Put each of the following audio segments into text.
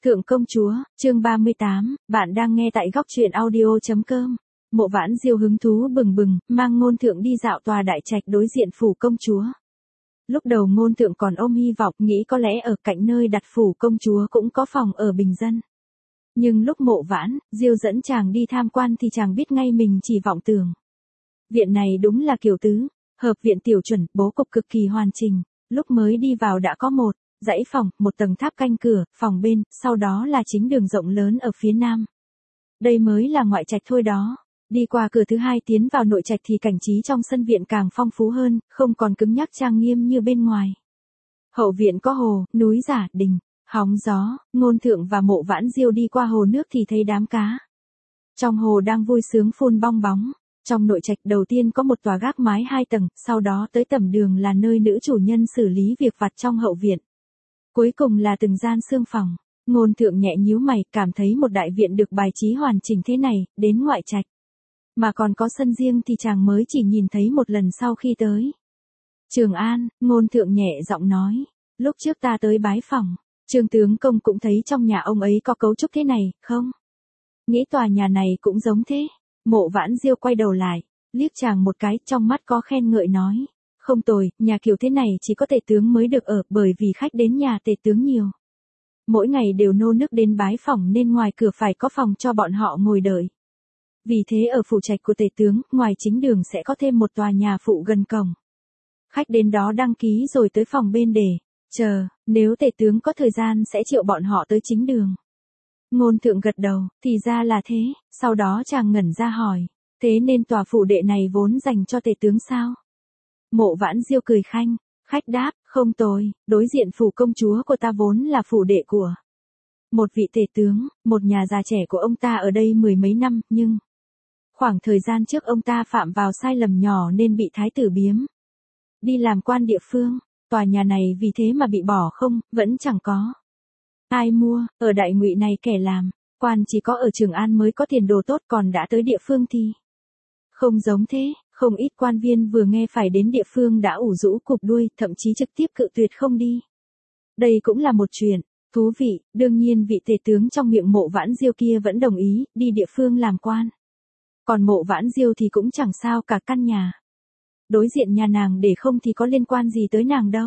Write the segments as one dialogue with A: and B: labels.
A: Thượng công chúa, chương 38, bạn đang nghe tại góc truyện audio.com. Mộ Vãn Diêu hứng thú bừng bừng, mang Ngôn Thượng đi dạo tòa đại trạch đối diện phủ công chúa. Lúc đầu Ngôn Thượng còn ôm hy vọng nghĩ có lẽ ở cạnh nơi đặt phủ công chúa cũng có phòng ở bình dân. Nhưng lúc Mộ Vãn Diêu dẫn chàng đi tham quan thì chàng biết ngay mình chỉ vọng tưởng. Viện này đúng là kiểu tứ, hợp viện tiểu chuẩn, bố cục cực kỳ hoàn chỉnh, lúc mới đi vào đã có một dãy phòng, một tầng tháp canh cửa, phòng bên, sau đó là chính đường rộng lớn ở phía nam. Đây mới là ngoại trạch thôi đó. Đi qua cửa thứ hai tiến vào nội trạch thì cảnh trí trong sân viện càng phong phú hơn, không còn cứng nhắc trang nghiêm như bên ngoài. Hậu viện có hồ, núi giả, đình, hóng gió, Ngôn Thượng và Mộ Vãn Diêu đi qua hồ nước thì thấy đám cá. Trong hồ đang vui sướng phun bong bóng. Trong nội trạch đầu tiên có một tòa gác mái 2 tầng, sau đó tới tầm đường là nơi nữ chủ nhân xử lý việc vặt trong hậu viện. Cuối cùng là từng gian xương phòng. Ngôn Thượng nhẹ nhíu mày, cảm thấy một đại viện được bài trí hoàn chỉnh thế này, đến ngoại trạch mà còn có sân riêng thì chàng mới chỉ nhìn thấy một lần sau khi tới Trường An. Ngôn Thượng nhẹ giọng nói, lúc trước ta tới bái phỏng, Trương tướng công cũng thấy trong nhà ông ấy có cấu trúc thế này, không? Nghĩ tòa nhà này cũng giống thế. Mộ Vãn Diêu quay đầu lại, liếc chàng một cái, trong mắt có khen ngợi nói, không tồi, nhà kiểu thế này chỉ có tể tướng mới được ở, bởi vì khách đến nhà tể tướng nhiều. Mỗi ngày đều nô nức đến bái phỏng nên ngoài cửa phải có phòng cho bọn họ ngồi đợi. Vì thế ở phủ trạch của tể tướng, ngoài chính đường sẽ có thêm một tòa nhà phụ gần cổng. Khách đến đó đăng ký rồi tới phòng bên để chờ, nếu tể tướng có thời gian sẽ triệu bọn họ tới chính đường. Ngôn Thượng gật đầu, thì ra là thế, sau đó chàng ngẩn ra hỏi, thế nên tòa phủ đệ này vốn dành cho tể tướng sao? Mộ Vãn Diêu cười khanh, khách đáp, không tồi, đối diện phủ công chúa của ta vốn là phủ đệ của một vị tể tướng, một nhà già trẻ của ông ta ở đây 10 mấy năm, nhưng khoảng thời gian trước ông ta phạm vào sai lầm nhỏ nên bị thái tử biếm đi làm quan địa phương, tòa nhà này vì thế mà bị bỏ không, vẫn chẳng có ai mua. Ở Đại Ngụy này kẻ làm quan chỉ có ở Trường An mới có tiền đồ tốt, còn đã tới địa phương thì không giống thế. Không ít quan viên vừa nghe phải đến địa phương đã ủ rũ cụp đuôi, thậm chí trực tiếp cự tuyệt không đi. Đây cũng là một chuyện thú vị. Đương nhiên vị tể tướng trong miệng Mộ Vãn Diêu kia vẫn đồng ý đi địa phương làm quan. Còn Mộ Vãn Diêu thì cũng chẳng sao cả, căn nhà đối diện nhà nàng để không thì có liên quan gì tới nàng đâu.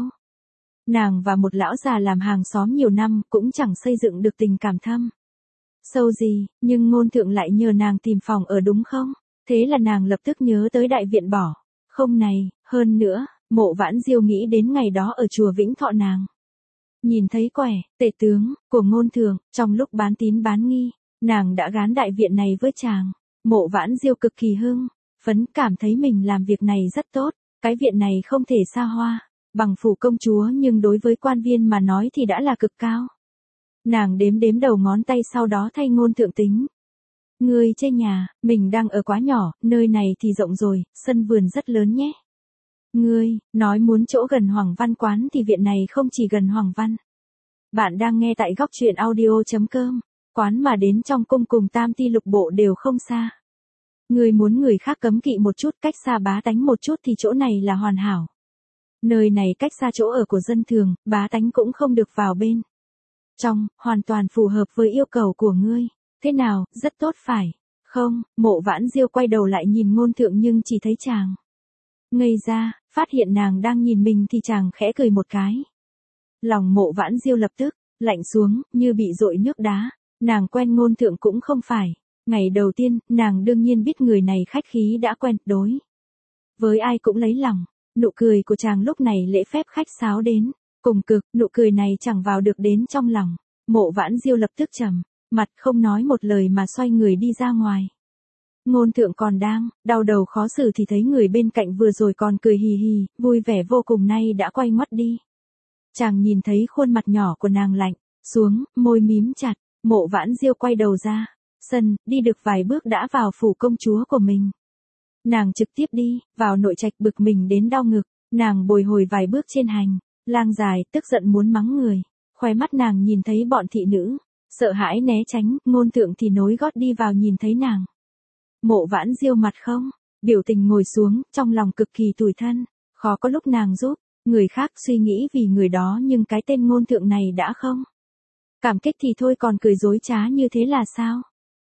A: Nàng và một lão già làm hàng xóm nhiều năm cũng chẳng xây dựng được tình cảm thâm sâu gì, nhưng Ngôn Thượng lại nhờ nàng tìm phòng ở đúng không? Thế là nàng lập tức nhớ tới đại viện bỏ không này. Hơn nữa, Mộ Vãn Diêu nghĩ đến ngày đó ở chùa Vĩnh Thọ nàng nhìn thấy quẻ tể tướng của Ngôn Thượng, trong lúc bán tín bán nghi, nàng đã gán đại viện này với chàng. Mộ Vãn Diêu cực kỳ hưng phấn, cảm thấy mình làm việc này rất tốt. Cái viện này không thể xa hoa bằng phủ công chúa, nhưng đối với quan viên mà nói thì đã là cực cao. Nàng đếm đếm đầu ngón tay, sau đó thay Ngôn Thượng tính. Ngươi chê nhà mình đang ở quá nhỏ, nơi này thì rộng rồi, sân vườn rất lớn nhé. Ngươi nói muốn chỗ gần Hoàng Văn quán thì viện này không chỉ gần Hoàng Văn. Bạn đang nghe tại góc truyện audio.com. Quán mà đến trong cung cùng Tam Ti Lục Bộ đều không xa. Ngươi muốn người khác cấm kỵ một chút, cách xa bá tánh một chút thì chỗ này là hoàn hảo. Nơi này cách xa chỗ ở của dân thường, bá tánh cũng không được vào bên trong, hoàn toàn phù hợp với yêu cầu của ngươi. Thế nào, rất tốt phải không? Mộ Vãn Diêu quay đầu lại nhìn Ngôn Thượng nhưng chỉ thấy chàng ngây ra, phát hiện nàng đang nhìn mình thì chàng khẽ cười một cái. Lòng Mộ Vãn Diêu lập tức lạnh xuống, như bị dội nước đá. Nàng quen Ngôn Thượng cũng không phải ngày đầu tiên, nàng đương nhiên biết người này khách khí đã quen, đối với ai cũng lấy lòng. Nụ cười của chàng lúc này lễ phép khách sáo đến cùng cực, nụ cười này chẳng vào được đến trong lòng. Mộ Vãn Diêu lập tức trầm mặt, không nói một lời mà xoay người đi ra ngoài. Ngôn Thượng còn đang đau đầu khó xử thì thấy người bên cạnh vừa rồi còn cười hì hì, vui vẻ vô cùng nay đã quay ngoắt đi. Chàng nhìn thấy khuôn mặt nhỏ của nàng lạnh xuống, môi mím chặt. Mộ Vãn Diêu quay đầu ra sân, đi được vài bước đã vào phủ công chúa của mình. Nàng trực tiếp đi vào nội trạch, bực mình đến đau ngực. Nàng bồi hồi vài bước trên hành lang dài, tức giận muốn mắng người. Khóe mắt nàng nhìn thấy bọn thị nữ, sợ hãi né tránh. Ngôn Thượng thì nối gót đi vào, nhìn thấy nàng. Mộ Vãn Diêu mặt không biểu tình ngồi xuống, trong lòng cực kỳ tủi thân. Khó có lúc nàng giúp người khác suy nghĩ vì người đó, nhưng cái tên Ngôn Thượng này đã không Cảm kích thì thôi còn cười dối trá như thế là sao?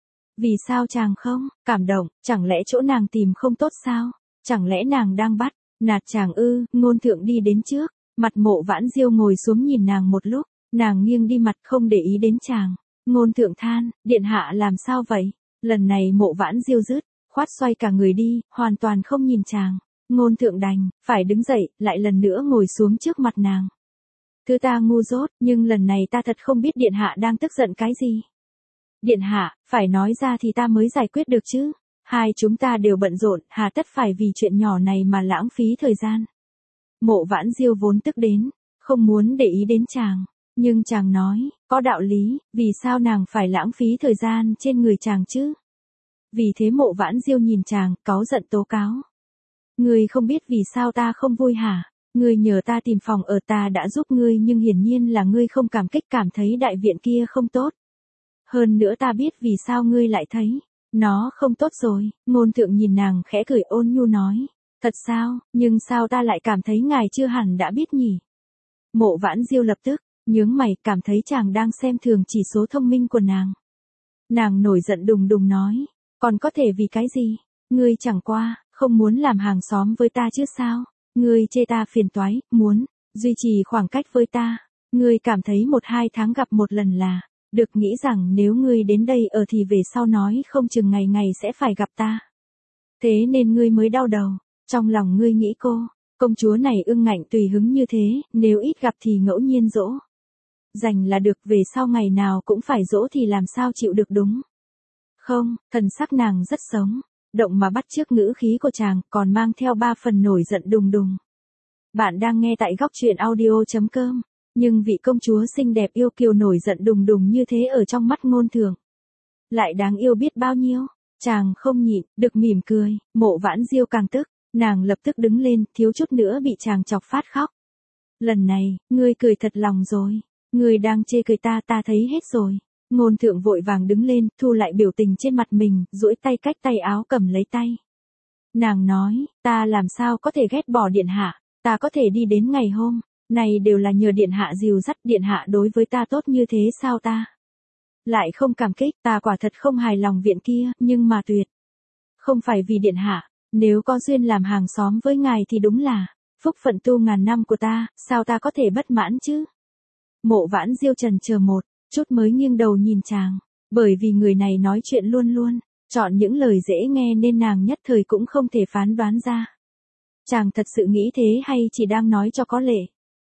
A: Vì sao chàng không cảm động, chẳng lẽ chỗ nàng tìm không tốt sao? Chẳng lẽ nàng đang bắt nạt chàng ư? Ngôn thượng đi đến trước, mặt Mộ Vãn Diêu ngồi xuống nhìn nàng một lúc, nàng nghiêng đi mặt không để ý đến chàng. Ngôn thượng than, điện hạ làm sao vậy? Lần này Mộ Vãn Diêu dứt khoát xoay cả người đi, hoàn toàn không nhìn chàng. Ngôn thượng đành phải đứng dậy, lại lần nữa ngồi xuống trước mặt nàng. Thứ ta ngu dốt, nhưng lần này ta thật không biết điện hạ đang tức giận cái gì. Điện hạ, phải nói ra thì ta mới giải quyết được chứ. Hai chúng ta đều bận rộn, hà tất phải vì chuyện nhỏ này mà lãng phí thời gian. Mộ Vãn Diêu vốn tức đến, không muốn để ý đến chàng. Nhưng chàng nói, có đạo lý, vì sao nàng phải lãng phí thời gian trên người chàng chứ? Vì thế Mộ Vãn Diêu nhìn chàng, cáu giận tố cáo. Ngươi không biết vì sao ta không vui hả? Ngươi nhờ ta tìm phòng ở ta đã giúp ngươi nhưng hiển nhiên là ngươi không cảm kích cảm thấy đại viện kia không tốt. Hơn nữa ta biết vì sao ngươi lại thấy nó không tốt rồi. Ngôn thượng nhìn nàng khẽ cười ôn nhu nói. Thật sao, nhưng sao ta lại cảm thấy ngài chưa hẳn đã biết nhỉ? Mộ Vãn Diêu lập tức nhướng mày cảm thấy chàng đang xem thường chỉ số thông minh của nàng. Nàng nổi giận đùng đùng nói. Còn có thể vì cái gì? Ngươi chẳng qua không muốn làm hàng xóm với ta chứ sao? Ngươi chê ta phiền toái, muốn duy trì khoảng cách với ta. Ngươi cảm thấy 1-2 tháng gặp một lần là được, nghĩ rằng nếu ngươi đến đây ở thì về sau nói không chừng ngày ngày sẽ phải gặp ta. Thế nên ngươi mới đau đầu. Trong lòng ngươi nghĩ công chúa này ưng ngạnh tùy hứng như thế, nếu ít gặp thì ngẫu nhiên dỗ dành là được, về sau ngày nào cũng phải dỗ thì làm sao chịu được đúng không? Thần sắc nàng rất sống động mà bắt chước ngữ khí của chàng, còn mang theo 3 phần nổi giận đùng đùng. Bạn đang nghe tại góc truyện audio.com, nhưng vị công chúa xinh đẹp yêu kiều nổi giận đùng đùng như thế ở trong mắt Ngôn thượng lại đáng yêu biết bao nhiêu. Chàng không nhịn được mỉm cười. Mộ Vãn Diêu càng tức, nàng lập tức đứng lên, thiếu chút nữa bị chàng chọc phát khóc. Lần này, ngươi cười thật lòng rồi. Ngươi đang chê cười ta, ta thấy hết rồi. Ngôn thượng vội vàng đứng lên, thu lại biểu tình trên mặt mình, duỗi tay cách tay áo cầm lấy tay. Nàng nói, ta làm sao có thể ghét bỏ điện hạ, ta có thể đi đến ngày hôm này đều là nhờ điện hạ dìu dắt, điện hạ đối với ta tốt như thế sao ta lại không cảm kích? Ta quả thật không hài lòng viện kia, nhưng mà tuyệt không phải vì điện hạ, nếu có duyên làm hàng xóm với ngài thì đúng là phúc phận tu ngàn năm của ta, sao ta có thể bất mãn chứ? Mộ Vãn Diêu trần chờ một chút mới nghiêng đầu nhìn chàng, bởi vì người này nói chuyện luôn luôn chọn những lời dễ nghe nên nàng nhất thời cũng không thể phán đoán ra. Chàng thật sự nghĩ thế hay chỉ đang nói cho có lệ?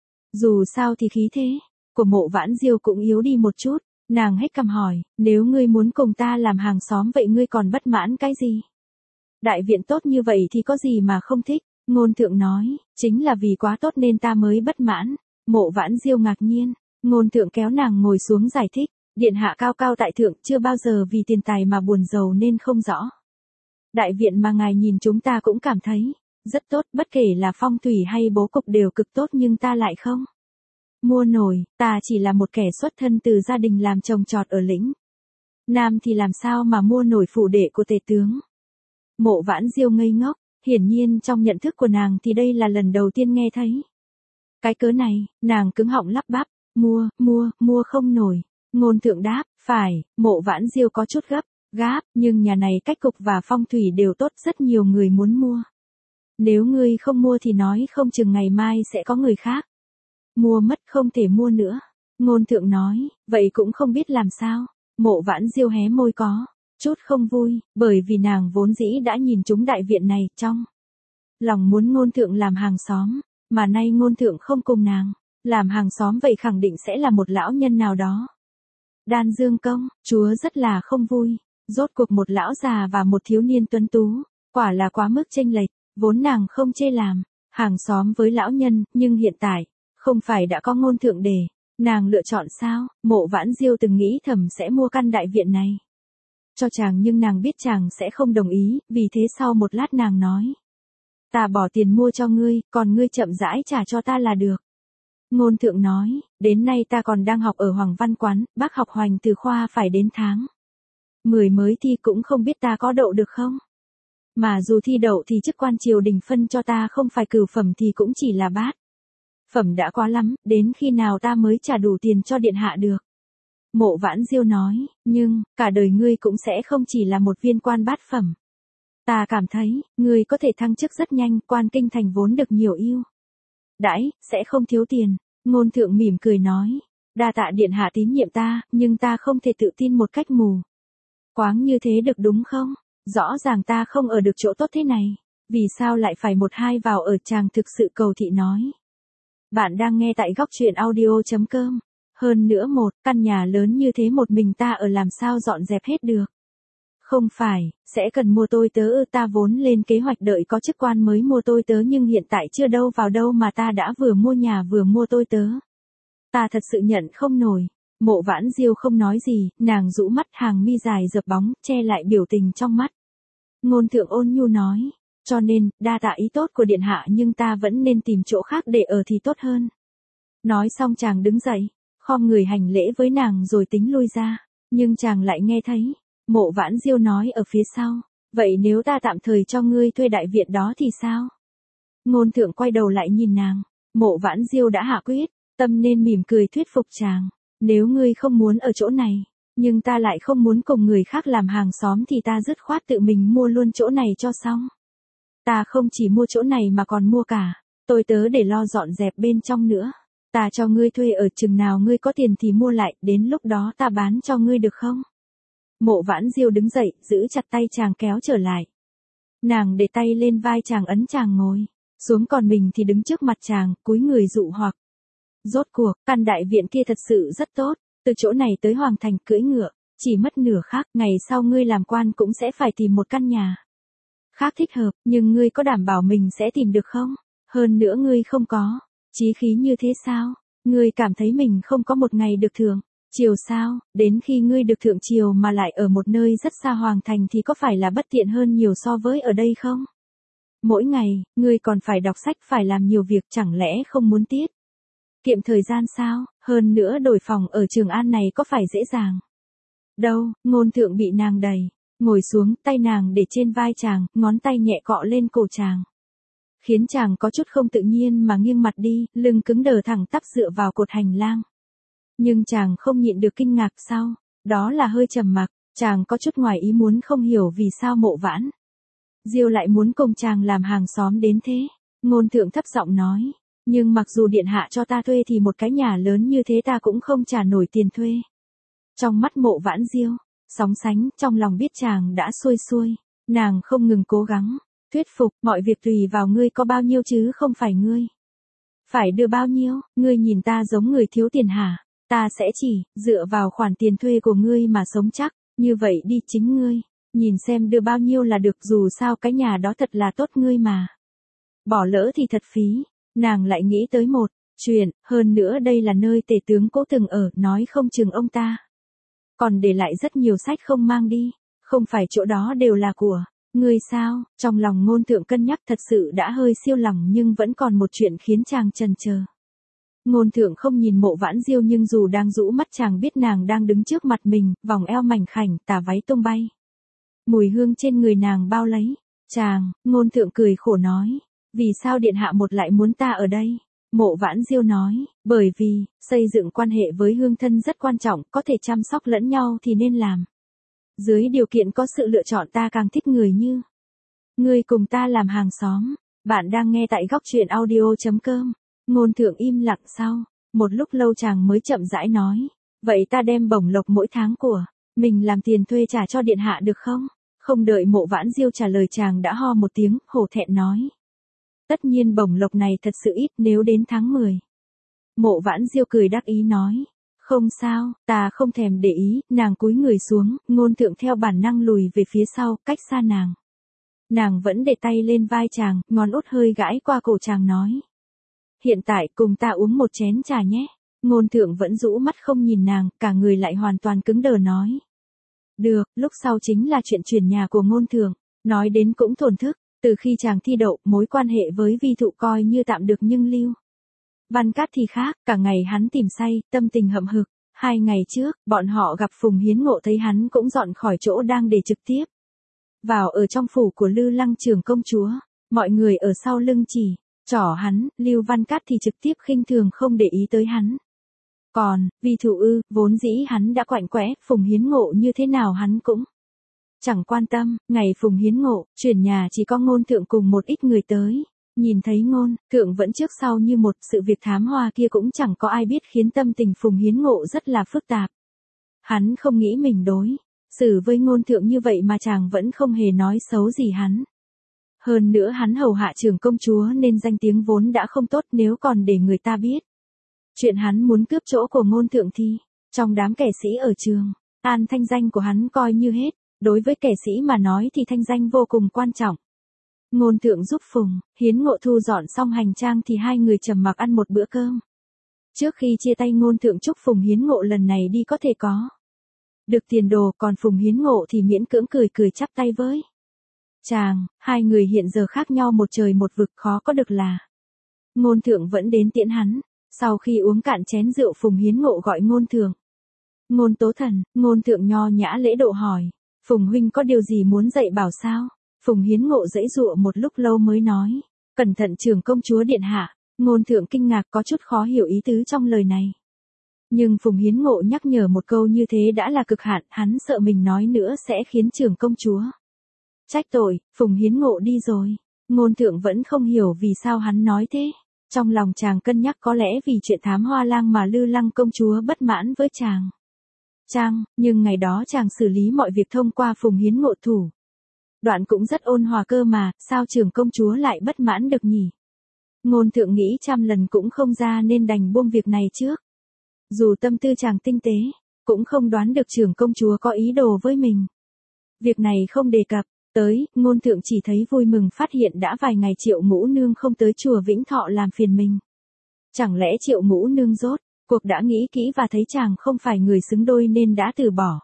A: Dù sao thì khí thế của Mộ Vãn Diêu cũng yếu đi một chút, nàng hét cằm hỏi, nếu ngươi muốn cùng ta làm hàng xóm vậy ngươi còn bất mãn cái gì? Đại viện tốt như vậy thì có gì mà không thích? Ngôn thượng nói, chính là vì quá tốt nên ta mới bất mãn. Mộ Vãn Diêu ngạc nhiên, Ngôn thượng kéo nàng ngồi xuống giải thích, điện hạ cao cao tại thượng chưa bao giờ vì tiền tài mà buồn giàu nên không rõ. Đại viện mà ngài nhìn chúng ta cũng cảm thấy rất tốt, bất kể là phong thủy hay bố cục đều cực tốt nhưng ta lại không mua nổi, ta chỉ là một kẻ xuất thân từ gia đình làm trồng trọt ở lĩnh Nam thì làm sao mà mua nổi phủ đệ của tể tướng. Mộ Vãn Diêu ngây ngốc, hiển nhiên trong nhận thức của nàng thì đây là lần đầu tiên nghe thấy cái cớ này, nàng cứng họng lắp bắp, mua không nổi. Ngôn thượng đáp, phải. Mộ Vãn Diêu có chút gáp, nhưng nhà này cách cục và phong thủy đều tốt, rất nhiều người muốn mua. Nếu ngươi không mua thì nói không chừng ngày mai sẽ có người khác mua mất, không thể mua nữa. Ngôn thượng nói, vậy cũng không biết làm sao. Mộ Vãn Diêu hé môi có chút không vui, bởi vì nàng vốn dĩ đã nhìn trúng đại viện này, trong lòng muốn Ngôn thượng làm hàng xóm, mà nay Ngôn thượng không cùng nàng làm hàng xóm vậy khẳng định sẽ là một lão nhân nào đó. Đan Dương công chúa rất là không vui, rốt cuộc một lão già và một thiếu niên tuấn tú, quả là quá mức chênh lệch, vốn nàng không chê làm hàng xóm với lão nhân, nhưng hiện tại không phải đã có Ngôn thượng để nàng lựa chọn sao? Mộ Vãn Diêu từng nghĩ thầm sẽ mua căn đại viện này cho chàng nhưng nàng biết chàng sẽ không đồng ý, vì thế sau một lát nàng nói, ta bỏ tiền mua cho ngươi, còn ngươi chậm rãi trả cho ta là được. Ngôn thượng nói, đến nay ta còn đang học ở Hoàng Văn Quán, bác học Hoành từ khoa phải đến tháng 10 mới thi, cũng không biết ta có đậu được không? Mà dù thi đậu thì chức quan triều đình phân cho ta không phải cửu phẩm thì cũng chỉ là bát phẩm đã quá lắm, đến khi nào ta mới trả đủ tiền cho điện hạ được? Mộ Vãn Diêu nói, nhưng, cả đời ngươi cũng sẽ không chỉ là một viên quan bát phẩm. Ta cảm thấy, ngươi có thể thăng chức rất nhanh, quan kinh thành vốn được nhiều ưu đãi, sẽ không thiếu tiền. Ngôn thượng mỉm cười nói, đa tạ điện hạ tín nhiệm ta, nhưng ta không thể tự tin một cách mù quáng như thế được đúng không? Rõ ràng ta không ở được chỗ tốt thế này, vì sao lại phải một hai vào ở? Chàng thực sự cầu thị nói. Bạn đang nghe tại góc truyện audio.com. Hơn nữa căn nhà lớn như thế một mình ta ở làm sao dọn dẹp hết được. Không phải, sẽ cần mua tôi tớ ư? Ta vốn lên kế hoạch đợi có chức quan mới mua tôi tớ, nhưng hiện tại chưa đâu vào đâu mà ta đã vừa mua nhà vừa mua tôi tớ. Ta thật sự nhận không nổi. Mộ Vãn Diêu không nói gì, nàng rũ mắt, hàng mi dài dập bóng, che lại biểu tình trong mắt. Ngôn thượng ôn nhu nói, cho nên, đa tạ ý tốt của điện hạ, nhưng ta vẫn nên tìm chỗ khác để ở thì tốt hơn. Nói xong chàng đứng dậy, khom người hành lễ với nàng rồi tính lui ra, nhưng chàng lại nghe thấy Mộ Vãn Diêu nói ở phía sau, vậy nếu ta tạm thời cho ngươi thuê đại viện đó thì sao? Ngôn thượng quay đầu lại nhìn nàng, Mộ Vãn Diêu đã hạ quyết tâm nên mỉm cười thuyết phục chàng, nếu ngươi không muốn ở chỗ này, nhưng ta lại không muốn cùng người khác làm hàng xóm thì ta dứt khoát tự mình mua luôn chỗ này cho xong. Ta không chỉ mua chỗ này mà còn mua cả tôi tớ để lo dọn dẹp bên trong nữa. Ta cho ngươi thuê ở, chừng nào ngươi có tiền thì mua lại, đến lúc đó ta bán cho ngươi được không? Mộ Vãn Diêu đứng dậy, giữ chặt tay chàng kéo trở lại. Nàng để tay lên vai chàng, ấn chàng ngồi xuống, còn mình thì đứng trước mặt chàng, cúi người dụ hoặc. Rốt cuộc, căn đại viện kia thật sự rất tốt, từ chỗ này tới Hoàng Thành cưỡi ngựa, chỉ mất nửa khắc, ngày sau ngươi làm quan cũng sẽ phải tìm một căn nhà khác thích hợp, nhưng ngươi có đảm bảo mình sẽ tìm được không? Hơn nữa ngươi không có chí khí như thế sao? Ngươi cảm thấy mình không có một ngày được thượng triều sao? Đến khi ngươi được thượng triều mà lại ở một nơi rất xa Hoàng Thành thì có phải là bất tiện hơn nhiều so với ở đây không? Mỗi ngày, ngươi còn phải đọc sách, phải làm nhiều việc, chẳng lẽ không muốn tiết kiệm thời gian sao? Hơn nữa đổi phòng ở Trường An này có phải dễ dàng đâu? Ngôn thượng bị nàng đẩy ngồi xuống, tay nàng để trên vai chàng, ngón tay nhẹ cọ lên cổ chàng, khiến chàng có chút không tự nhiên mà nghiêng mặt đi, lưng cứng đờ thẳng tắp dựa vào cột hành lang. Nhưng chàng không nhịn được kinh ngạc, sau đó là hơi trầm mặc, chàng có chút ngoài ý muốn, không hiểu vì sao Mộ Vãn Diêu lại muốn cùng chàng làm hàng xóm đến thế. Ngôn thượng thấp giọng nói, nhưng mặc dù điện hạ cho ta thuê thì một cái nhà lớn như thế ta cũng không trả nổi tiền thuê. Trong mắt Mộ Vãn Diêu sóng sánh, trong lòng biết chàng đã xuôi xuôi, nàng không ngừng cố gắng thuyết phục, mọi việc tùy vào ngươi có bao nhiêu chứ không phải ngươi phải đưa bao nhiêu. Ngươi nhìn ta giống người thiếu tiền hả? Ta sẽ chỉ dựa vào khoản tiền thuê của ngươi mà sống chắc. Như vậy đi, chính ngươi nhìn xem đưa bao nhiêu là được, dù sao cái nhà đó thật là tốt, ngươi mà bỏ lỡ thì thật phí. Nàng lại nghĩ tới một chuyện, hơn nữa đây là nơi tể tướng Cố từng ở, nói không chừng ông ta còn để lại rất nhiều sách không mang đi, không phải chỗ đó đều là của ngươi sao? Trong lòng Ngôn thượng cân nhắc, thật sự đã hơi siêu lòng, nhưng vẫn còn một chuyện khiến chàng chần chờ. Ngôn thượng không nhìn Mộ Vãn Diêu, nhưng dù đang rũ mắt chàng biết nàng đang đứng trước mặt mình, vòng eo mảnh khảnh, tà váy tung bay, mùi hương trên người nàng bao lấy chàng. Ngôn thượng cười khổ nói, vì sao điện hạ một lại muốn ta ở đây? Mộ Vãn Diêu nói, bởi vì xây dựng quan hệ với hương thân rất quan trọng, có thể chăm sóc lẫn nhau thì nên làm. Dưới điều kiện có sự lựa chọn, ta càng thích người như ngươi cùng ta làm hàng xóm. Bạn đang nghe tại góc truyện audio.com. Ngôn thượng im lặng, sau một lúc lâu chàng mới chậm rãi nói, vậy ta đem bổng lộc mỗi tháng của mình làm tiền thuê trả cho điện hạ được không? Không đợi Mộ Vãn Diêu trả lời, chàng đã ho một tiếng, hổ thẹn nói, tất nhiên bổng lộc này thật sự ít, nếu đến tháng 10. Mộ Vãn Diêu cười đắc ý nói, không sao, ta không thèm để ý. Nàng cúi người xuống, Ngôn thượng theo bản năng lùi về phía sau, cách xa nàng. Nàng vẫn để tay lên vai chàng, ngón út hơi gãi qua cổ chàng, nói, hiện tại cùng ta uống một chén trà nhé. Ngôn thượng vẫn rũ mắt không nhìn nàng, cả người lại hoàn toàn cứng đờ nói, được. Lúc sau chính là chuyện chuyển nhà của Ngôn thượng, nói đến cũng thổn thức. Từ khi chàng thi đậu, mối quan hệ với Vi Thụ coi như tạm được, nhưng Lưu Văn Cát thì khác, cả ngày hắn tìm say, tâm tình hậm hực. 2 ngày trước, bọn họ gặp Phùng Hiến Ngộ, thấy hắn cũng dọn khỏi chỗ đang để trực tiếp vào ở trong phủ của Lư Lăng trưởng công chúa. Mọi người ở sau lưng chỉ trỏ hắn, Lưu Văn Cát thì trực tiếp khinh thường không để ý tới hắn. Còn, vì thủ vốn dĩ hắn đã quạnh quẽ, Phùng Hiến Ngộ như thế nào hắn cũng chẳng quan tâm, ngày Phùng Hiến Ngộ, chuyển nhà chỉ có Ngôn Thượng cùng một ít người tới. Nhìn thấy Ngôn Thượng vẫn trước sau như một, sự việc thám hoa kia cũng chẳng có ai biết, khiến tâm tình Phùng Hiến Ngộ rất là phức tạp. Hắn không nghĩ mình đối xử với Ngôn Thượng như vậy mà chàng vẫn không hề nói xấu gì hắn. Hơn nữa hắn hầu hạ trưởng công chúa nên danh tiếng vốn đã không tốt, nếu còn để người ta biết chuyện hắn muốn cướp chỗ của Ngôn Thượng thì, trong đám kẻ sĩ ở Trường An thanh danh của hắn coi như hết. Đối với kẻ sĩ mà nói thì thanh danh vô cùng quan trọng. Ngôn Thượng giúp Phùng Hiến Ngộ thu dọn xong hành trang thì hai người trầm mặc ăn một bữa cơm. Trước khi chia tay, Ngôn Thượng chúc Phùng Hiến Ngộ lần này đi có thể có được tiền đồ, còn Phùng Hiến Ngộ thì miễn cưỡng cười cười chắp tay với chàng. Hai người hiện giờ khác nhau một trời một vực, khó có được là Ngôn Thượng vẫn đến tiễn hắn. Sau khi uống cạn chén rượu, Phùng Hiến Ngộ gọi Ngôn Thượng. Ngôn tố thần. Ngôn Thượng nho nhã lễ độ hỏi, Phùng huynh có điều gì muốn dạy bảo sao? Phùng Hiến Ngộ giãy giụa một lúc lâu mới nói, cẩn thận trưởng công chúa điện hạ. Ngôn Thượng kinh ngạc, có chút khó hiểu ý tứ trong lời này. Nhưng Phùng Hiến Ngộ nhắc nhở một câu như thế đã là cực hạn, hắn sợ mình nói nữa sẽ khiến trưởng công chúa trách tội. Phùng Hiến Ngộ đi rồi. Ngôn Thượng vẫn không hiểu vì sao hắn nói thế. Trong lòng chàng cân nhắc có lẽ vì chuyện thám hoa lang mà Lư Lăng công chúa bất mãn với chàng. Nhưng ngày đó chàng xử lý mọi việc thông qua Phùng Hiến Ngộ thủ đoạn cũng rất ôn hòa cơ mà, sao trưởng công chúa lại bất mãn được nhỉ? Ngôn Thượng nghĩ trăm lần cũng không ra nên đành buông việc này trước. Dù tâm tư chàng tinh tế, cũng không đoán được trưởng công chúa có ý đồ với mình. Việc này không đề cập tới, Ngôn Thượng chỉ thấy vui mừng phát hiện đã vài ngày Triệu Ngũ Nương không tới chùa Vĩnh Thọ làm phiền mình. Chẳng lẽ Triệu Ngũ Nương rốt cuộc đã nghĩ kỹ và thấy chàng không phải người xứng đôi nên đã từ bỏ?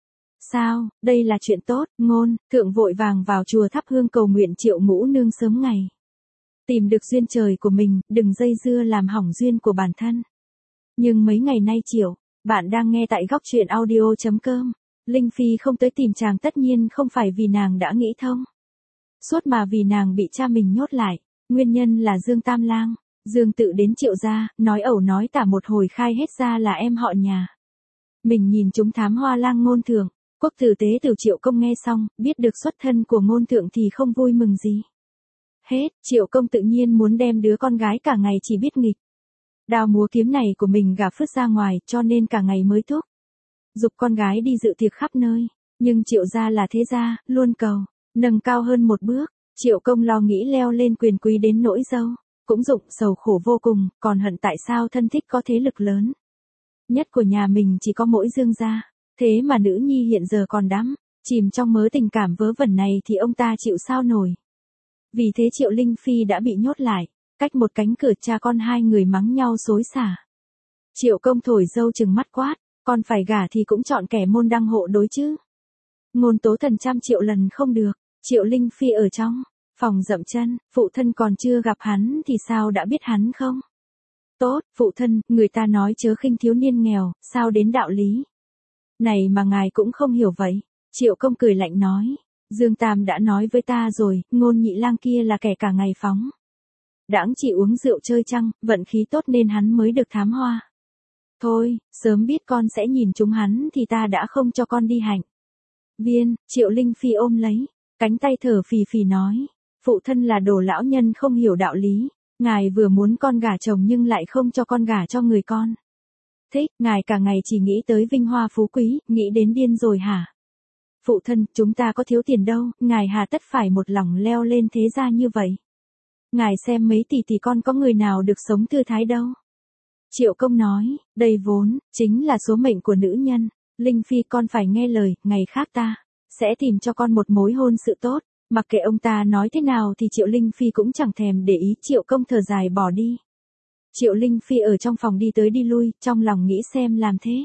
A: Sao, đây là chuyện tốt. Ngôn Thượng vội vàng vào chùa thắp hương cầu nguyện Triệu Ngũ Nương sớm ngày tìm được duyên trời của mình, đừng dây dưa làm hỏng duyên của bản thân. Nhưng mấy ngày nay bạn đang nghe tại góc truyện audio.com. Linh Phi không tới tìm chàng tất nhiên không phải vì nàng đã nghĩ thông suốt mà vì nàng bị cha mình nhốt lại. Nguyên nhân là Dương Tam Lang. Dương Tự đến Triệu gia, nói ẩu nói tả một hồi khai hết ra là em họ nhà mình nhìn chúng thám hoa lang Ngôn Thượng. Quốc tử tế từ Triệu công nghe xong, biết được xuất thân của Ngôn Thượng thì không vui mừng gì hết. Triệu công tự nhiên muốn đem đứa con gái cả ngày chỉ biết nghịch đao múa kiếm này của mình gả phứt ra ngoài, cho nên cả ngày mới thúc giục con gái đi dự tiệc khắp nơi. Nhưng Triệu gia là thế gia, luôn cầu nâng cao hơn một bước. Triệu công lo nghĩ leo lên quyền quý đến nỗi dâu cũng dụng sầu khổ vô cùng, còn hận tại sao thân thích có thế lực lớn nhất của nhà mình chỉ có mỗi Dương gia. Thế mà nữ nhi hiện giờ còn đắm chìm trong mớ tình cảm vớ vẩn này thì ông ta chịu sao nổi. Vì thế Triệu Linh Phi đã bị nhốt lại, cách một cánh cửa, cha con hai người mắng nhau xối xả. Triệu công thổi dâu chừng mắt quát, con phải gả thì cũng chọn kẻ môn đăng hộ đối chứ. Ngôn tố thần trăm triệu lần không được. Triệu Linh Phi ở trong phòng dậm chân, phụ thân còn chưa gặp hắn thì sao đã biết hắn không? Tốt, phụ thân, người ta nói chớ khinh thiếu niên nghèo, sao đến đạo lý này mà ngài cũng không hiểu vậy? Triệu công cười lạnh nói, Dương Tam đã nói với ta rồi, Ngôn nhị lang kia là kẻ cả ngày phóng đãng chỉ uống rượu chơi chăng, vận khí tốt nên hắn mới được thám hoa. Thôi, sớm biết con sẽ nhìn chúng hắn thì ta đã không cho con đi hạnh viên. Triệu Linh Phi ôm lấy cánh tay thở phì phì nói, phụ thân là đồ lão nhân không hiểu đạo lý, ngài vừa muốn con gả chồng nhưng lại không cho con gả cho người con thích, ngài cả ngày chỉ nghĩ tới vinh hoa phú quý, nghĩ đến điên rồi hả? Phụ thân, chúng ta có thiếu tiền đâu, ngài hà tất phải một lòng leo lên thế gia như vậy. Ngài xem mấy tỷ con có người nào được sống thư thái đâu. Triệu công nói, đây vốn chính là số mệnh của nữ nhân. Linh Phi, con phải nghe lời, ngày khác ta sẽ tìm cho con một mối hôn sự tốt. Mặc kệ ông ta nói thế nào thì Triệu Linh Phi cũng chẳng thèm để ý. Triệu công thở dài bỏ đi. Triệu Linh Phi ở trong phòng đi tới đi lui, trong lòng nghĩ xem làm thế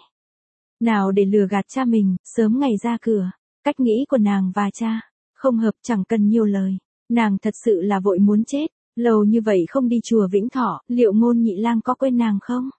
A: nào để lừa gạt cha mình, sớm ngày ra cửa. Cách nghĩ của nàng và cha không hợp, chẳng cần nhiều lời. Nàng thật sự là vội muốn chết. Lâu như vậy không đi chùa Vĩnh Thọ, liệu Ngôn nhị lang có quên nàng không?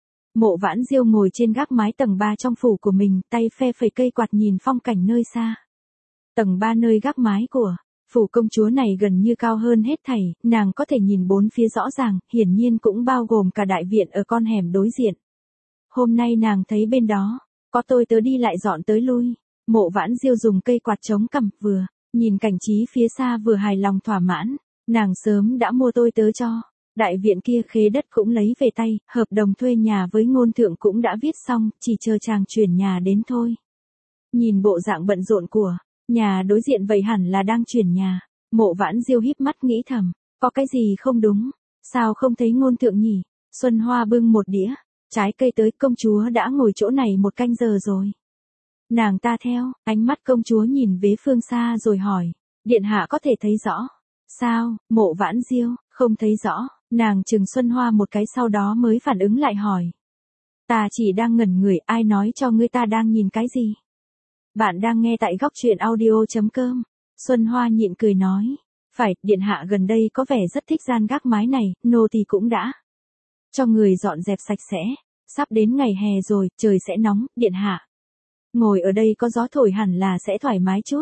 A: Mộ Vãn Diêu ngồi trên gác mái tầng 3 trong phủ của mình, tay phe phẩy cây quạt nhìn phong cảnh nơi xa. Tầng 3 nơi gác mái của phủ công chúa này gần như cao hơn hết thảy, nàng có thể nhìn bốn phía rõ ràng, hiển nhiên cũng bao gồm cả đại viện ở con hẻm đối diện. hôm nay nàng thấy bên đó, có tôi tớ đi lại dọn tới lui. Mộ Vãn Diêu dùng cây quạt chống cằm vừa, nhìn cảnh trí phía xa vừa hài lòng thỏa mãn, nàng sớm đã mua tôi tớ cho. Đại viện kia khế đất cũng lấy về tay, hợp đồng thuê nhà với ngôn thượng cũng đã viết xong, chỉ chờ chàng chuyển nhà đến thôi. Nhìn bộ dạng bận rộn của nhà đối diện vậy hẳn là đang chuyển nhà. Mộ Vãn Diêu híp mắt nghĩ thầm, có cái gì không đúng, sao không thấy ngôn thượng nhỉ? Xuân Hoa bưng một đĩa trái cây tới, công chúa đã ngồi chỗ này một canh giờ rồi. Nàng ta theo, ánh mắt công chúa nhìn về phương xa rồi hỏi, điện hạ có thể thấy rõ? Sao? Mộ Vãn Diêu, không thấy rõ, nàng chừng Xuân Hoa một cái sau đó mới phản ứng lại hỏi. Ta chỉ đang ngẩn người, ai nói cho ngươi ta đang nhìn cái gì? Bạn đang nghe tại góc truyện audio.com. Xuân Hoa nhịn cười nói, phải, điện hạ gần đây có vẻ rất thích gian gác mái này, nô tỳ cũng đã cho người dọn dẹp sạch sẽ, sắp đến ngày hè rồi, trời sẽ nóng, điện hạ. Ngồi ở đây có gió thổi hẳn là sẽ thoải mái chút.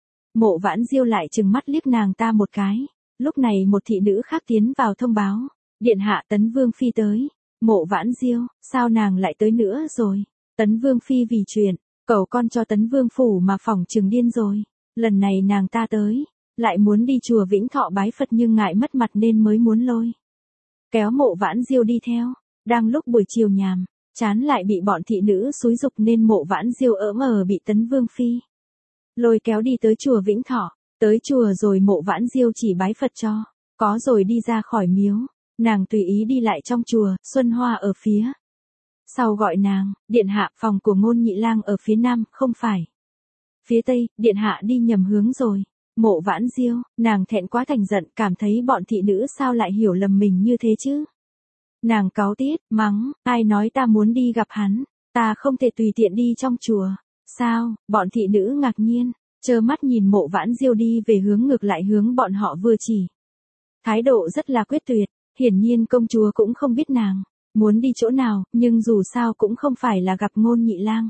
A: Mộ Vãn Diêu lại trừng mắt liếc nàng ta một cái, lúc này một thị nữ khác tiến vào thông báo, điện hạ Tấn Vương Phi tới. Mộ Vãn Diêu, sao nàng lại tới nữa rồi? Tấn Vương Phi vì chuyện cầu con cho Tấn Vương phủ mà phỏng chừng điên rồi. Lần này nàng ta tới, lại muốn đi chùa Vĩnh Thọ bái Phật nhưng ngại mất mặt nên mới muốn lôi kéo Mộ Vãn Diêu đi theo. Đang lúc buổi chiều nhàm chán lại bị bọn thị nữ xúi giục nên Mộ Vãn Diêu bị Tấn Vương Phi lôi kéo đi tới chùa Vĩnh Thọ. Tới chùa rồi Mộ Vãn Diêu chỉ bái Phật cho có rồi đi ra khỏi miếu. Nàng tùy ý đi lại trong chùa, Xuân Hoa ở phía sau gọi nàng, điện hạ, phòng của Ngôn Nhị Lang ở phía nam, không phải phía tây, điện hạ đi nhầm hướng rồi. Mộ Vãn Diêu, nàng thẹn quá thành giận, cảm thấy bọn thị nữ sao lại hiểu lầm mình như thế chứ. Nàng cáu tiết, mắng, ai nói ta muốn đi gặp hắn, ta không thể tùy tiện đi trong chùa. Sao? Bọn thị nữ ngạc nhiên, trơ mắt nhìn Mộ Vãn Diêu đi về hướng ngược lại hướng bọn họ vừa chỉ. Thái độ rất là quyết tuyệt, hiển nhiên công chúa cũng không biết nàng muốn đi chỗ nào, nhưng dù sao cũng không phải là gặp Ngôn Nhị Lang.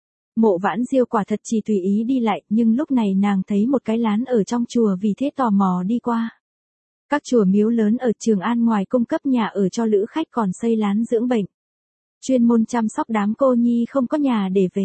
A: Mộ Vãn Diêu quả thật chỉ tùy ý đi lại, nhưng lúc này nàng thấy một cái lán ở trong chùa vì thế tò mò đi qua. Các chùa miếu lớn ở Trường An ngoài cung cấp nhà ở cho lữ khách còn xây lán dưỡng bệnh, chuyên môn chăm sóc đám cô nhi không có nhà để về.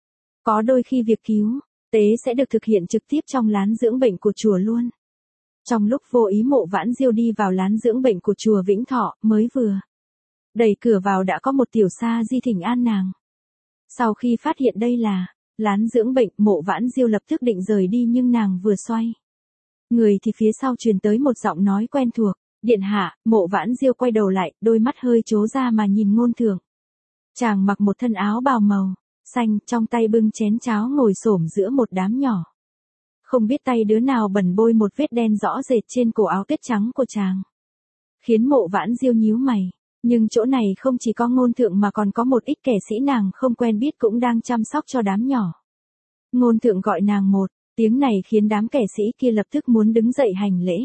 A: Có đôi khi việc cứu tế sẽ được thực hiện trực tiếp trong lán dưỡng bệnh của chùa luôn. Trong lúc vô ý Mộ Vãn Diêu đi vào lán dưỡng bệnh của chùa Vĩnh Thọ, mới vừa đẩy cửa vào đã có một tiểu sa di thỉnh an nàng. Sau khi phát hiện đây là lán dưỡng bệnh, Mộ Vãn Diêu lập tức định rời đi nhưng nàng vừa xoay người thì phía sau truyền tới một giọng nói quen thuộc, điện hạ. Mộ Vãn Diêu quay đầu lại, đôi mắt hơi trố ra mà nhìn ngôn thượng. Chàng mặc một thân áo bào màu xanh, trong tay bưng chén cháo ngồi xổm giữa một đám nhỏ. Không biết tay đứa nào bẩn bôi một vết đen rõ rệt trên cổ áo tuyết trắng của chàng, khiến Mộ Vãn Diêu nhíu mày. Nhưng chỗ này không chỉ có ngôn thượng mà còn có một ít kẻ sĩ nàng không quen biết cũng đang chăm sóc cho đám nhỏ. Ngôn thượng gọi nàng một tiếng này khiến đám kẻ sĩ kia lập tức muốn đứng dậy hành lễ.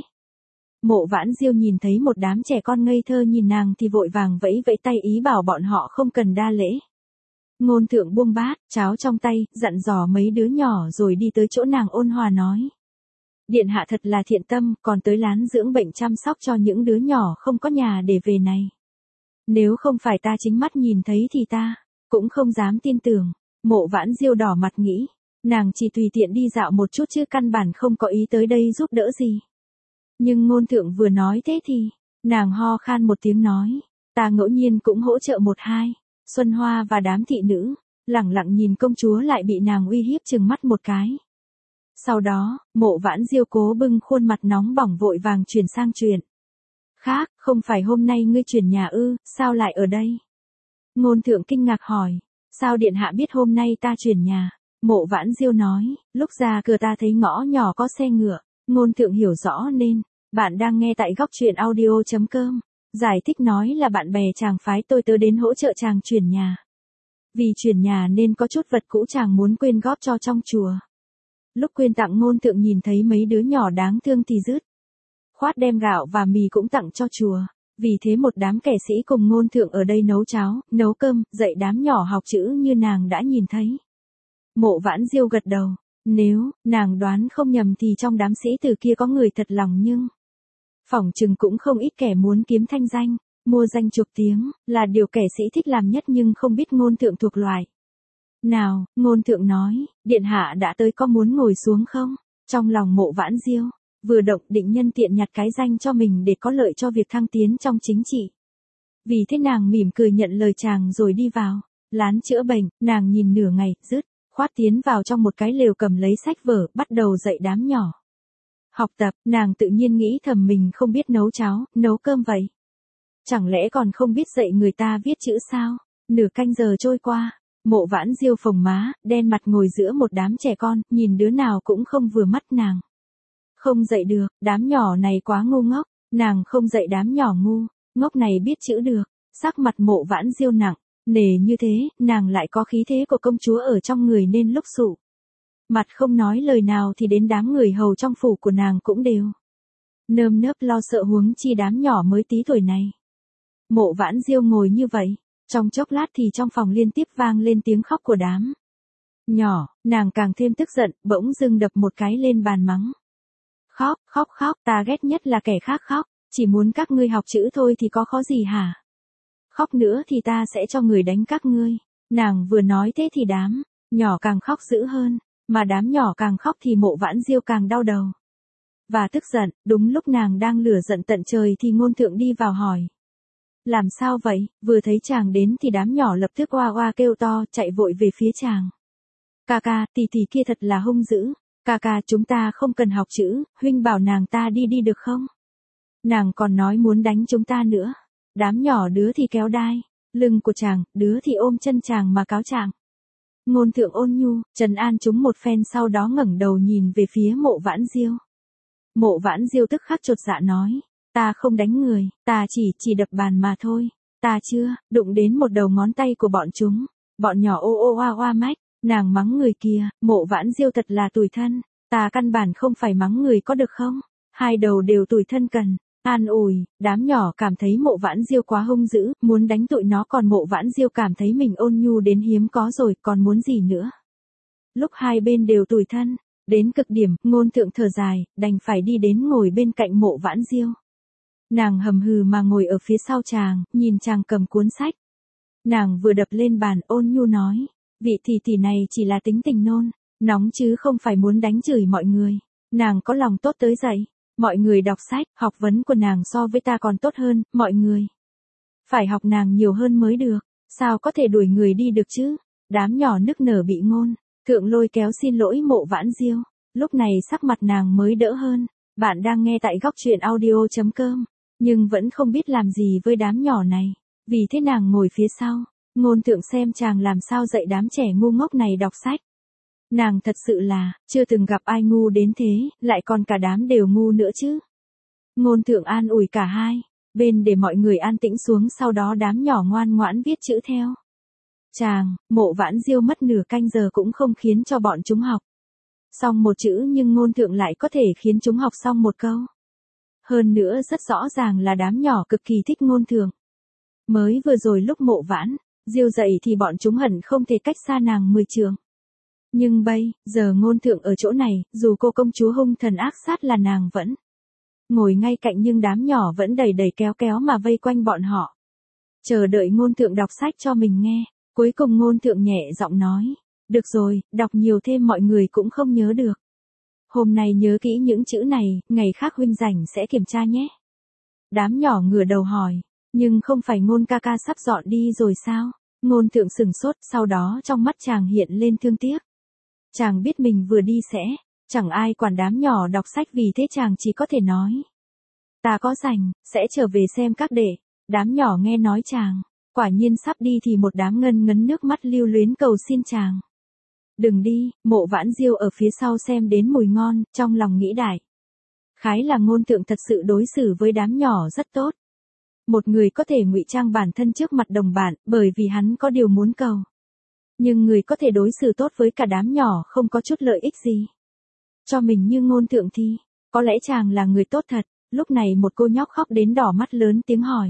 A: Mộ Vãn Diêu nhìn thấy một đám trẻ con ngây thơ nhìn nàng thì vội vàng vẫy vẫy tay ý bảo bọn họ không cần đa lễ. Ngôn thượng buông bát cháo trong tay, dặn dò mấy đứa nhỏ rồi đi tới chỗ nàng ôn hòa nói. Điện hạ thật là thiện tâm, còn tới lán dưỡng bệnh chăm sóc cho những đứa nhỏ không có nhà để về này. Nếu không phải ta chính mắt nhìn thấy thì ta cũng không dám tin tưởng. Mộ Vãn Diêu đỏ mặt nghĩ, nàng chỉ tùy tiện đi dạo một chút chứ căn bản không có ý tới đây giúp đỡ gì. Nhưng ngôn thượng vừa nói thế thì, nàng ho khan một tiếng nói, ta ngẫu nhiên cũng hỗ trợ một hai. Xuân Hoa và đám thị nữ lẳng lặng nhìn công chúa lại bị nàng uy hiếp trừng mắt một cái. Sau đó, Mộ Vãn Diêu cố bưng khuôn mặt nóng bỏng vội vàng chuyển sang chuyện khác, không phải hôm nay ngươi chuyển nhà ư, sao lại ở đây? Ngôn thượng kinh ngạc hỏi, sao điện hạ biết hôm nay ta chuyển nhà? Mộ Vãn Diêu nói, lúc ra cửa ta thấy ngõ nhỏ có xe ngựa. Ngôn thượng hiểu rõ nên, bạn đang nghe tại góc truyện audio.com. Giải thích nói là bạn bè chàng phái tôi tớ đến hỗ trợ chàng chuyển nhà. Vì chuyển nhà nên có chút vật cũ chàng muốn quyên góp cho trong chùa. Lúc quyên tặng ngôn thượng nhìn thấy mấy đứa nhỏ đáng thương thì dứt khoát đem gạo và mì cũng tặng cho chùa. Vì thế một đám kẻ sĩ cùng ngôn thượng ở đây nấu cháo, nấu cơm, dạy đám nhỏ học chữ như nàng đã nhìn thấy. Mộ Vãn Diêu gật đầu. Nếu nàng đoán không nhầm thì trong đám sĩ tử kia có người thật lòng nhưng phỏng chừng cũng không ít kẻ muốn kiếm thanh danh. mua danh chục tiếng, là điều kẻ sĩ thích làm nhất nhưng không biết ngôn thượng thuộc loại. Nào, ngôn thượng nói, điện hạ đã tới có muốn ngồi xuống không? Trong lòng Mộ Vãn Diêu, vừa động định nhân tiện nhặt cái danh cho mình để có lợi cho việc thăng tiến trong chính trị. Vì thế nàng mỉm cười nhận lời chàng rồi đi vào. Lán chữa bệnh, nàng nhìn nửa ngày, dứt, khoát tiến vào trong một cái lều cầm lấy sách vở, bắt đầu dạy đám nhỏ. Học tập, nàng tự nhiên nghĩ thầm mình không biết nấu cháo, nấu cơm vậy. Chẳng lẽ còn không biết dạy người ta viết chữ sao? Nửa canh giờ trôi qua, Mộ Vãn Diêu phồng má, đen mặt ngồi giữa một đám trẻ con, nhìn đứa nào cũng không vừa mắt nàng. Không dạy được, đám nhỏ này quá ngu ngốc, nàng không dạy đám nhỏ ngu, ngốc này biết chữ được. Sắc mặt Mộ Vãn Diêu nặng, nề như thế, nàng lại có khí thế của công chúa ở trong người nên lúc sụ. Mặt không nói lời nào thì đến đám người hầu trong phủ của nàng cũng đều nơm nớp lo sợ, huống chi đám nhỏ mới tí tuổi này. Mộ Vãn Diêu ngồi như vậy, trong chốc lát thì trong phòng liên tiếp vang lên tiếng khóc của đám nhỏ, nàng càng thêm tức giận, bỗng dưng đập một cái lên bàn mắng. Khóc, khóc, khóc, ta ghét nhất là kẻ khác khóc, chỉ muốn các ngươi học chữ thôi thì có khó gì hả? Khóc nữa thì ta sẽ cho người đánh các ngươi. Nàng vừa nói thế thì đám nhỏ càng khóc dữ hơn, mà đám nhỏ càng khóc thì Mộ Vãn Diêu càng đau đầu và tức giận. Đúng lúc nàng đang lửa giận tận trời thì ngôn thượng đi vào hỏi. Làm sao vậy? Vừa thấy chàng đến thì đám nhỏ lập tức oa oa kêu to, chạy vội về phía chàng. Ca ca, tỷ tỷ kia thật là hung dữ. Ca ca, chúng ta không cần học chữ, huynh bảo nàng ta đi đi được không? Nàng còn nói muốn đánh chúng ta nữa. Đám nhỏ đứa thì kéo đai lưng của chàng, đứa thì ôm chân chàng mà cáo trạng. Ngôn thượng ôn nhu trấn an chúng một phen, sau đó ngẩng đầu nhìn về phía Mộ Vãn Diêu. Mộ Vãn Diêu tức khắc chột dạ nói, ta không đánh người, ta chỉ đập bàn mà thôi, ta chưa đụng đến một đầu ngón tay của bọn chúng. Bọn nhỏ ô ô oa oa mách, nàng mắng người kia. Mộ Vãn Diêu thật là tủi thân, ta căn bản không phải mắng người có được không? Hai đầu đều tủi thân cần an ủi. Đám nhỏ cảm thấy Mộ Vãn Diêu quá hung dữ, muốn đánh tụi nó, còn Mộ Vãn Diêu cảm thấy mình ôn nhu đến hiếm có rồi, còn muốn gì nữa. Lúc hai bên đều tủi thân đến cực điểm, ngôn thượng thở dài, đành phải đi đến ngồi bên cạnh Mộ Vãn Diêu. Nàng hầm hừ mà ngồi ở phía sau chàng, nhìn chàng cầm cuốn sách. Nàng vừa đập lên bàn, ôn nhu nói, vị tỷ tỷ này chỉ là tính tình nóng chứ không phải muốn đánh chửi mọi người. Nàng có lòng tốt tới dạy mọi người đọc sách, học vấn của nàng so với ta còn tốt hơn, mọi người phải học nàng nhiều hơn mới được, sao có thể đuổi người đi được chứ? Đám nhỏ nức nở bị ngôn thượng lôi kéo xin lỗi Mộ Vãn Diêu. Lúc này sắc mặt nàng mới đỡ hơn. Bạn đang nghe tại góc truyện audio.com, nhưng vẫn không biết làm gì với đám nhỏ này. Vì thế nàng ngồi phía sau, ngôn thượng xem chàng làm sao dạy đám trẻ ngu ngốc này đọc sách. Nàng thật sự là chưa từng gặp ai ngu đến thế, lại còn cả đám đều ngu nữa chứ. Ngôn thượng an ủi cả hai bên để mọi người an tĩnh xuống, sau đó đám nhỏ ngoan ngoãn viết chữ theo chàng. Mộ Vãn Diêu mất nửa canh giờ cũng không khiến cho bọn chúng học xong một chữ, nhưng ngôn thượng lại có thể khiến chúng học xong một câu. Hơn nữa rất rõ ràng là đám nhỏ cực kỳ thích ngôn thượng. Mới vừa rồi lúc Mộ Vãn Diêu dậy thì bọn chúng hẳn không thể cách xa nàng 10 trượng. Nhưng bây giờ ngôn thượng ở chỗ này, dù cô công chúa hung thần ác sát là nàng vẫn ngồi ngay cạnh, nhưng đám nhỏ vẫn đẩy đẩy kéo kéo mà vây quanh bọn họ, chờ đợi ngôn thượng đọc sách cho mình nghe. Cuối cùng ngôn thượng nhẹ giọng nói, được rồi, đọc nhiều thêm mọi người cũng không nhớ được. Hôm nay nhớ kỹ những chữ này, ngày khác huynh rảnh sẽ kiểm tra nhé. Đám nhỏ ngửa đầu hỏi, nhưng không phải ngôn ca ca sắp dọn đi rồi sao? Ngôn thượng sừng sốt, sau đó trong mắt chàng hiện lên thương tiếc. Chàng biết mình vừa đi sẽ chẳng ai quản đám nhỏ đọc sách, vì thế chàng chỉ có thể nói, ta có rảnh sẽ trở về xem các đệ. Đám nhỏ nghe nói chàng quả nhiên sắp đi thì một đám ngân ngấn nước mắt lưu luyến cầu xin chàng đừng đi. Mộ Vãn Diêu ở phía sau xem đến mùi ngon, trong lòng nghĩ đại khái là ngôn thượng thật sự đối xử với đám nhỏ rất tốt. Một người có thể ngụy trang bản thân trước mặt đồng bạn, bởi vì hắn có điều muốn cầu. Nhưng người có thể đối xử tốt với cả đám nhỏ không có chút lợi ích gì cho mình như ngôn thượng thì có lẽ chàng là người tốt thật. Lúc này một cô nhóc khóc đến đỏ mắt lớn tiếng hỏi,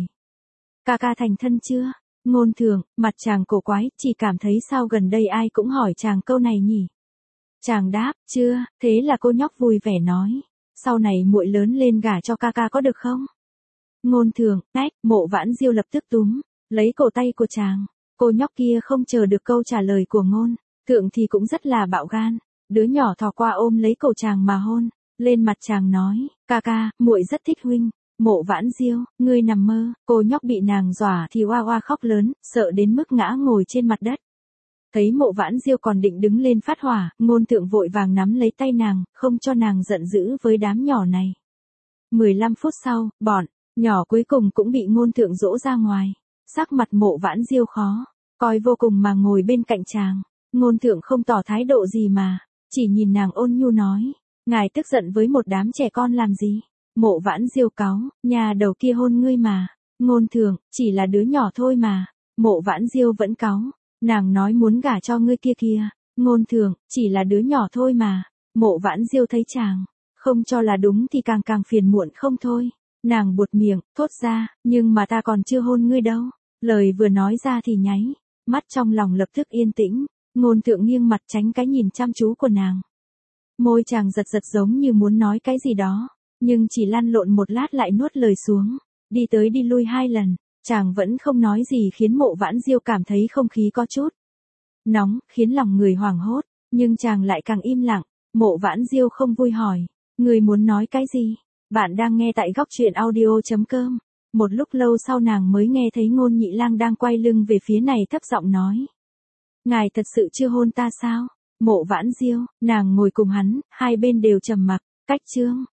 A: ca ca thành thân chưa? Ngôn thượng, mặt chàng cổ quái, chỉ cảm thấy sao gần đây ai cũng hỏi chàng câu này nhỉ. Chàng đáp, chưa. Thế là cô nhóc vui vẻ nói, sau này muội lớn lên gả cho ca ca có được không? Ngôn Thượng, ách, Mộ Vãn Diêu lập tức túm, lấy cổ tay của chàng. Cô nhóc kia không chờ được câu trả lời của Ngôn Thượng thì cũng rất là bạo gan. Đứa nhỏ thò qua ôm lấy cổ chàng mà hôn. Lên mặt chàng nói, ca ca, muội rất thích huynh. Mộ Vãn Diêu, ngươi nằm mơ. Cô nhóc bị nàng dọa thì oa oa khóc lớn, sợ đến mức ngã ngồi trên mặt đất. Thấy Mộ Vãn Diêu còn định đứng lên phát hỏa, Ngôn Thượng vội vàng nắm lấy tay nàng, không cho nàng giận dữ với đám nhỏ này. 15 phút sau, bọn nhỏ cuối cùng cũng bị Ngôn Thượng dỗ ra ngoài. Sắc mặt Mộ Vãn Diêu khó coi vô cùng mà ngồi bên cạnh chàng. Ngôn Thượng không tỏ thái độ gì mà, chỉ nhìn nàng ôn nhu nói, ngài tức giận với một đám trẻ con làm gì? Mộ Vãn Diêu cáu, nhà đầu kia hôn ngươi mà. Ngôn Thượng, chỉ là đứa nhỏ thôi mà. Mộ Vãn Diêu vẫn cáu, nàng nói muốn gả cho ngươi kia kìa. Ngôn Thượng, chỉ là đứa nhỏ thôi mà. Mộ Vãn Diêu thấy chàng không cho là đúng thì càng càng phiền muộn không thôi. Nàng buột miệng, thốt ra, nhưng mà ta còn chưa hôn ngươi đâu. Lời vừa nói ra thì nháy mắt trong lòng lập tức yên tĩnh. Ngôn Thượng nghiêng mặt tránh cái nhìn chăm chú của nàng. Môi chàng giật giật giống như muốn nói cái gì đó, nhưng chỉ lăn lộn một lát lại nuốt lời xuống. Đi tới đi lui 2 lần, chàng vẫn không nói gì khiến Mộ Vãn Diêu cảm thấy không khí có chút nóng, khiến lòng người hoảng hốt, nhưng chàng lại càng im lặng. Mộ Vãn Diêu không vui hỏi, người muốn nói cái gì? Bạn đang nghe tại góc truyện audio.com. Một lúc lâu sau nàng mới nghe thấy Ngôn Nhị Lang đang quay lưng về phía này thấp giọng nói, ngài thật sự chưa hôn ta sao? Mộ Vãn Diêu, nàng ngồi cùng hắn, hai bên đều trầm mặc. Cách chương